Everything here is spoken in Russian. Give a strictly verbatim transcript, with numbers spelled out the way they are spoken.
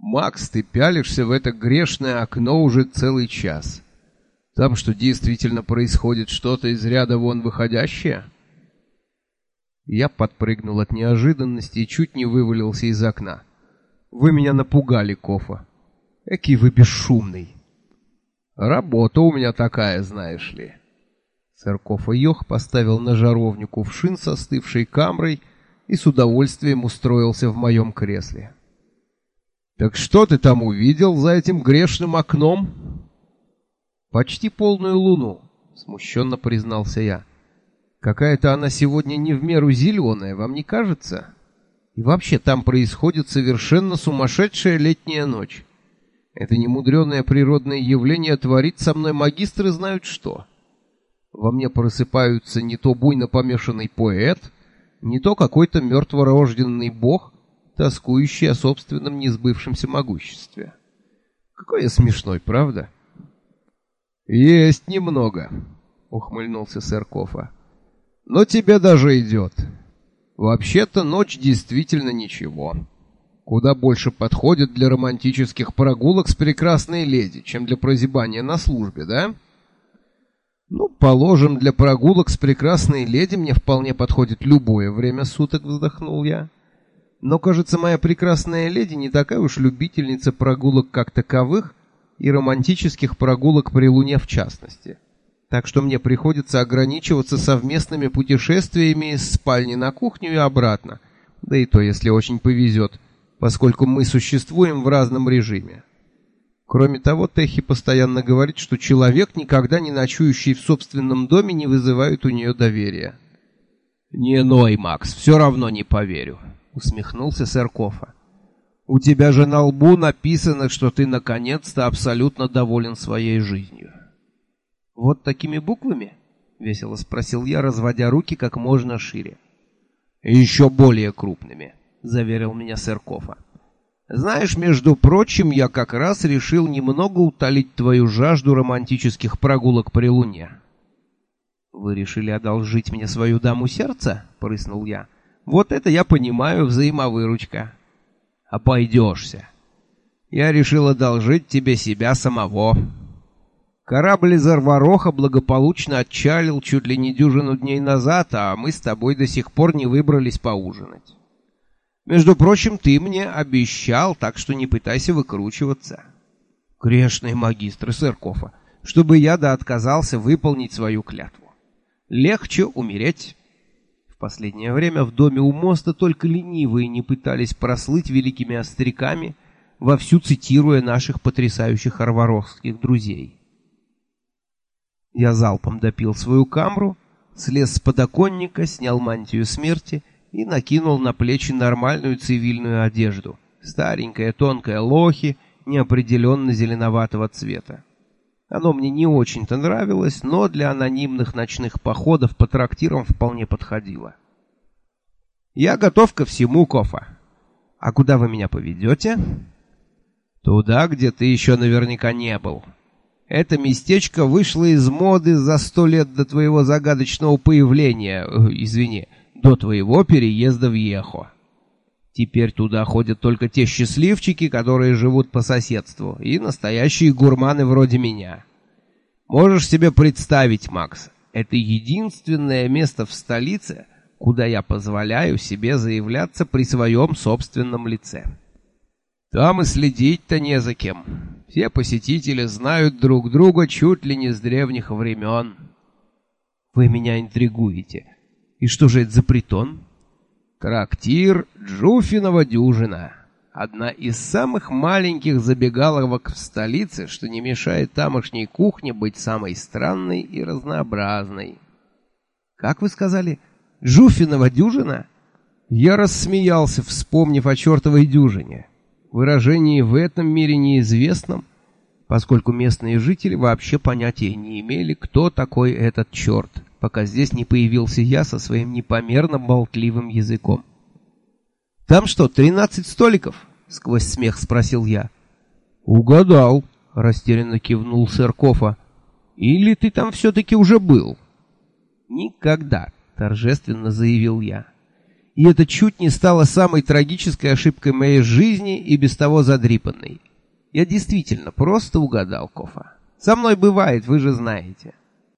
Макс, ты пялишься в это грешное окно уже целый час. Там что, действительно происходит что-то из ряда вон выходящее? Я подпрыгнул от неожиданности и чуть не вывалился из окна. Вы меня напугали, Кофа. Экий вы бесшумный. Работа у меня такая, знаешь ли. Сэр Кофа Йох поставил на жаровню кувшин с остывшей камрой и с удовольствием устроился в моем кресле. «Так что ты там увидел за этим грешным окном?» «Почти полную луну», — смущенно признался я. «Какая-то она сегодня не в меру зеленая, вам не кажется? И вообще там происходит совершенно сумасшедшая летняя ночь. Это немудреное природное явление творит со мной магистры знают что. Во мне просыпаются не то буйно помешанный поэт, не то какой-то мертворожденный бог, тоскующий о собственном несбывшемся могуществе. Какой я смешной, правда?» «Есть немного», — ухмыльнулся сэр Кофа. «Но тебе даже идет. Вообще-то ночь действительно ничего. Куда больше подходит для романтических прогулок с прекрасной леди, чем для прозябания на службе, да?» «Ну, положим, для прогулок с прекрасной леди мне вполне подходит любое время суток», — вздохнул я. «Но, кажется, моя прекрасная леди не такая уж любительница прогулок как таковых и романтических прогулок при луне в частности. Так что мне приходится ограничиваться совместными путешествиями из спальни на кухню и обратно, да и то, если очень повезет, поскольку мы существуем в разном режиме. Кроме того, Техи постоянно говорит, что человек, никогда не ночующий в собственном доме, не вызывает у нее доверия». «Не ной, Макс, все равно не поверю», — усмехнулся сэр Кофа. «У тебя же на лбу написано, что ты наконец-то абсолютно доволен своей жизнью». «Вот такими буквами?» — весело спросил я, разводя руки как можно шире. «Еще более крупными», — заверил меня сэр Кофа. «Знаешь, между прочим, я как раз решил немного утолить твою жажду романтических прогулок при луне». «Вы решили одолжить мне свою даму сердца?» — прыснул я. «Вот это я понимаю, взаимовыручка». «Обойдешься. Я решил одолжить тебе себя самого». Корабль из Арвароха благополучно отчалил чуть ли не дюжину дней назад, а мы с тобой до сих пор не выбрались поужинать. Между прочим, ты мне обещал, так что не пытайся выкручиваться. Грешный магистр, сэр Кофа, чтобы я да отказался выполнить свою клятву. Легче умереть. В последнее время в доме у моста только ленивые не пытались прослыть великими остряками, вовсю цитируя наших потрясающих арварохских друзей. Я залпом допил свою камру, слез с подоконника, снял мантию смерти и накинул на плечи нормальную цивильную одежду, старенькая тонкая лохи, неопределенно зеленоватого цвета. Оно мне не очень-то нравилось, но для анонимных ночных походов по трактирам вполне подходило. «Я готов ко всему, Кофа. А куда вы меня поведете?» «Туда, где ты еще наверняка не был. Это местечко вышло из моды за сто лет до твоего загадочного появления, э, извини, до твоего переезда в Ехо. Теперь туда ходят только те счастливчики, которые живут по соседству, и настоящие гурманы вроде меня. Можешь себе представить, Макс, это единственное место в столице, куда я позволяю себе заявляться при своем собственном лице. Там и следить-то не за кем. Все посетители знают друг друга чуть ли не с древних времен». «Вы меня интригуете. И что же это за притон?» «Трактир Джуфинова дюжина. Одна из самых маленьких забегаловок в столице, что не мешает тамошней кухне быть самой странной и разнообразной». «Как вы сказали? Джуфинова дюжина?» Я рассмеялся, вспомнив о чертовой дюжине. Выражение в этом мире неизвестном, поскольку местные жители вообще понятия не имели, кто такой этот черт, пока здесь не появился я со своим непомерно болтливым языком. «Там что, тринадцать столиков?» — сквозь смех спросил я. «Угадал», — растерянно кивнул сэр Кофа. «Или ты там все-таки уже был?» «Никогда», — торжественно заявил я. И это чуть не стало самой трагической ошибкой моей жизни и без того задрипанной. Я действительно просто угадал, Кофа. Со мной бывает, вы же знаете.